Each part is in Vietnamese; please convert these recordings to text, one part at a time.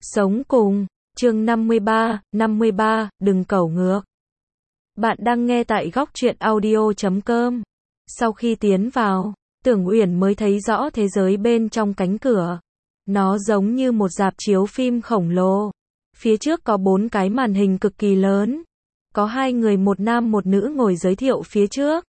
Sống cùng, chương 53, đừng cẩu ngược. Bạn đang nghe tại góc truyện audio.com. Sau khi tiến vào, Tưởng Uyển mới thấy rõ thế giới bên trong cánh cửa. Nó giống như một rạp chiếu phim khổng lồ. Phía trước có 4 cái màn hình cực kỳ lớn. Có 2 người, một nam một nữ ngồi giới thiệu phía trước.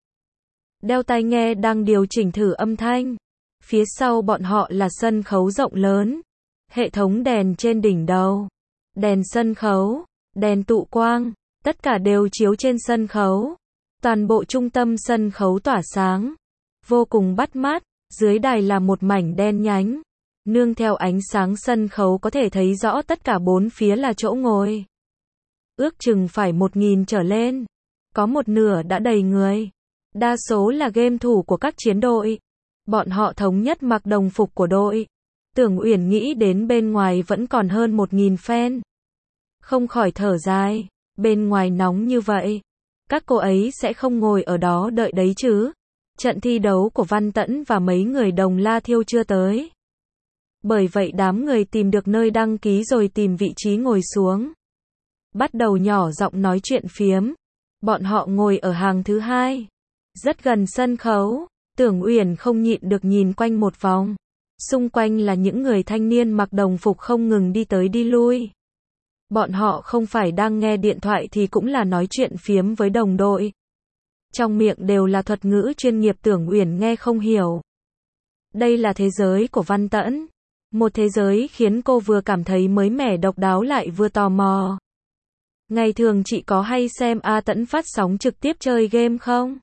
Đeo tai nghe đang điều chỉnh thử âm thanh. Phía sau bọn họ là sân khấu rộng lớn. Hệ thống đèn trên đỉnh đầu, đèn sân khấu, đèn tụ quang, tất cả đều chiếu trên sân khấu. Toàn bộ trung tâm sân khấu tỏa sáng, vô cùng bắt mắt, dưới đài là một mảnh đen nhánh. Nương theo ánh sáng sân khấu có thể thấy rõ tất cả 4 phía là chỗ ngồi. Ước chừng phải 1000 trở lên, có một nửa đã đầy người. Đa số là game thủ của các chiến đội. Bọn họ thống nhất mặc đồng phục của đội. Tưởng Uyển nghĩ đến bên ngoài vẫn còn hơn 1000 fan. Không khỏi thở dài, bên ngoài nóng như vậy, các cô ấy sẽ không ngồi ở đó đợi đấy chứ. Trận thi đấu của Văn Tẫn và mấy người Đồng La Thiêu chưa tới. Bởi vậy đám người tìm được nơi đăng ký rồi tìm vị trí ngồi xuống. Bắt đầu nhỏ giọng nói chuyện phiếm. Bọn họ ngồi ở hàng thứ 2, rất gần sân khấu. Tưởng Uyển không nhịn được nhìn quanh một vòng. Xung quanh là những người thanh niên mặc đồng phục không ngừng đi tới đi lui. Bọn họ không phải đang nghe điện thoại thì cũng là nói chuyện phiếm với đồng đội. Trong miệng đều là thuật ngữ chuyên nghiệp Tưởng Uyển nghe không hiểu. Đây là thế giới của Văn Tẫn. Một thế giới khiến cô vừa cảm thấy mới mẻ độc đáo lại vừa tò mò. Ngày thường chị có hay xem A Tẫn phát sóng trực tiếp chơi game không?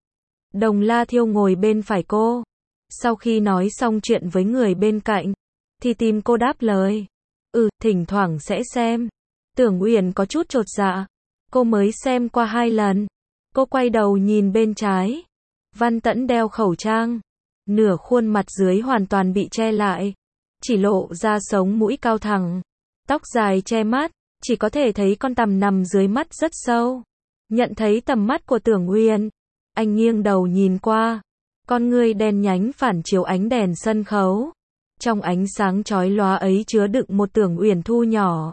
Đồng La Thiêu ngồi bên phải cô. Sau khi nói xong chuyện với người bên cạnh, thì tìm cô đáp lời. Thỉnh thoảng sẽ xem. Tưởng Uyển có chút chột dạ. Cô mới xem qua 2 lần. Cô quay đầu nhìn bên trái. Văn Tẫn đeo khẩu trang. Nửa khuôn mặt dưới hoàn toàn bị che lại. Chỉ lộ ra sống mũi cao thẳng. Tóc dài che mắt. Chỉ có thể thấy con tằm nằm dưới mắt rất sâu. Nhận thấy tầm mắt của Tưởng Uyển, anh nghiêng đầu nhìn qua. Con ngươi đen nhánh phản chiếu ánh đèn sân khấu. Trong ánh sáng chói lóa ấy chứa đựng một Tưởng Uyển thu nhỏ.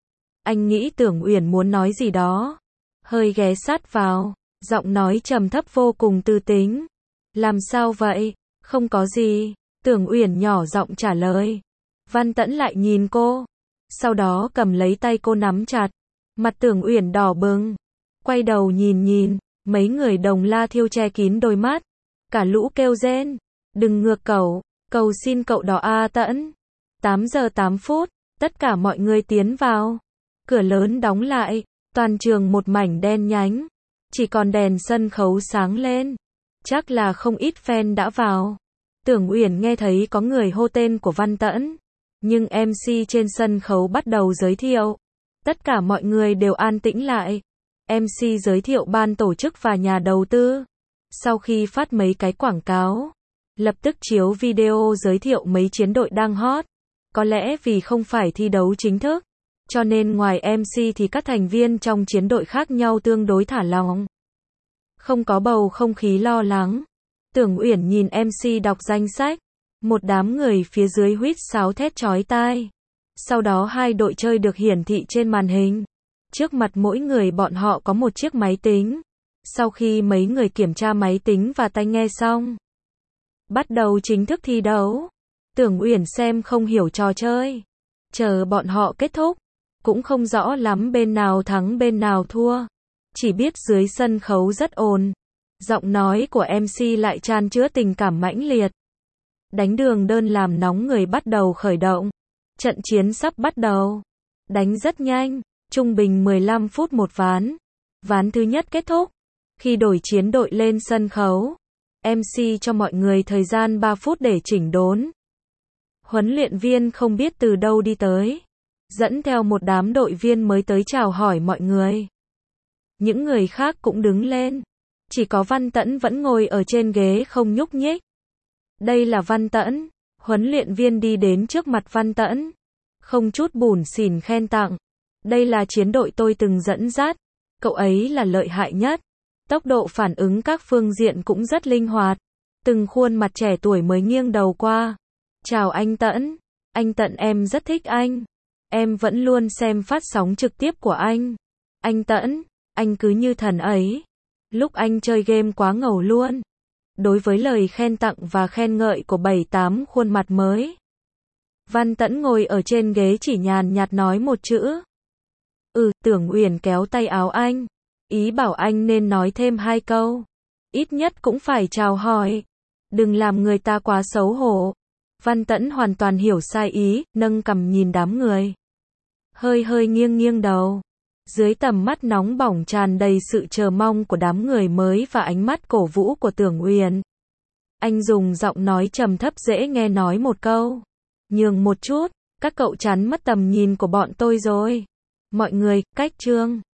Anh nghĩ Tưởng Uyển muốn nói gì đó. Hơi ghé sát vào, giọng nói trầm thấp vô cùng tư tính. Làm sao vậy? Không có gì. Tưởng Uyển nhỏ giọng trả lời. Văn Tẫn lại nhìn cô. Sau đó cầm lấy tay cô nắm chặt. Mặt Tưởng Uyển đỏ bừng. Quay đầu nhìn, mấy người Đồng La Thiêu che kín đôi mắt. Cả lũ kêu rên. Đừng ngược cẩu, cầu xin cậu đó A Tẫn. 8 giờ 8 phút, tất cả mọi người tiến vào. Cửa lớn đóng lại, toàn trường một mảnh đen nhánh. Chỉ còn đèn sân khấu sáng lên. Chắc là không ít fan đã vào. Tưởng Uyển nghe thấy có người hô tên của Văn Tẫn. Nhưng MC trên sân khấu bắt đầu giới thiệu. Tất cả mọi người đều an tĩnh lại. MC giới thiệu ban tổ chức và nhà đầu tư. Sau khi phát mấy cái quảng cáo, lập tức chiếu video giới thiệu mấy chiến đội đang hot. Có lẽ vì không phải thi đấu chính thức, cho nên ngoài MC thì các thành viên trong chiến đội khác nhau tương đối thả lỏng. Không có bầu không khí lo lắng. Tưởng Uyển nhìn MC đọc danh sách. Một đám người phía dưới huýt sáo thét chói tai. Sau đó 2 đội chơi được hiển thị trên màn hình. Trước mặt mỗi người bọn họ có một chiếc máy tính. Sau khi mấy người kiểm tra máy tính và tai nghe xong, bắt đầu chính thức thi đấu. Tưởng Uyển xem không hiểu trò chơi. Chờ bọn họ kết thúc, cũng không rõ lắm bên nào thắng bên nào thua. Chỉ biết dưới sân khấu rất ồn. Giọng nói của MC lại chan chứa tình cảm mãnh liệt. Đánh đường đơn làm nóng người bắt đầu khởi động. Trận chiến sắp bắt đầu. Đánh rất nhanh, trung bình 15 phút một ván. Ván thứ nhất kết thúc. Khi đổi chiến đội lên sân khấu, MC cho mọi người thời gian 3 phút để chỉnh đốn. Huấn luyện viên không biết từ đâu đi tới, dẫn theo một đám đội viên mới tới chào hỏi mọi người. Những người khác cũng đứng lên. Chỉ có Văn Tẫn vẫn ngồi ở trên ghế không nhúc nhích. Đây là Văn Tẫn. Huấn luyện viên đi đến trước mặt Văn Tẫn. Không chút bủn xỉn khen tặng. Đây là chiến đội tôi từng dẫn dắt. Cậu ấy là lợi hại nhất. Tốc độ phản ứng các phương diện cũng rất linh hoạt. Từng khuôn mặt trẻ tuổi mới nghiêng đầu qua. Chào anh Tẫn. Anh Tẫn, em rất thích anh. Em vẫn luôn xem phát sóng trực tiếp của anh. Anh Tẫn, anh cứ như thần ấy. Lúc anh chơi game quá ngầu luôn. Đối với lời khen tặng và khen ngợi của 7-8 khuôn mặt mới, Văn Tẫn ngồi ở trên ghế chỉ nhàn nhạt nói một chữ. Tưởng Uyển kéo tay áo anh, ý bảo anh nên nói thêm 2 câu. Ít nhất cũng phải chào hỏi. Đừng làm người ta quá xấu hổ. Văn Tẫn hoàn toàn hiểu sai ý, nâng cằm nhìn đám người. Hơi nghiêng nghiêng đầu. Dưới tầm mắt nóng bỏng tràn đầy sự chờ mong của đám người mới và ánh mắt cổ vũ của Tưởng Uyển, anh dùng giọng nói trầm thấp dễ nghe nói một câu. Nhường một chút, các cậu chắn mất tầm nhìn của bọn tôi rồi. Mọi người, cách chương.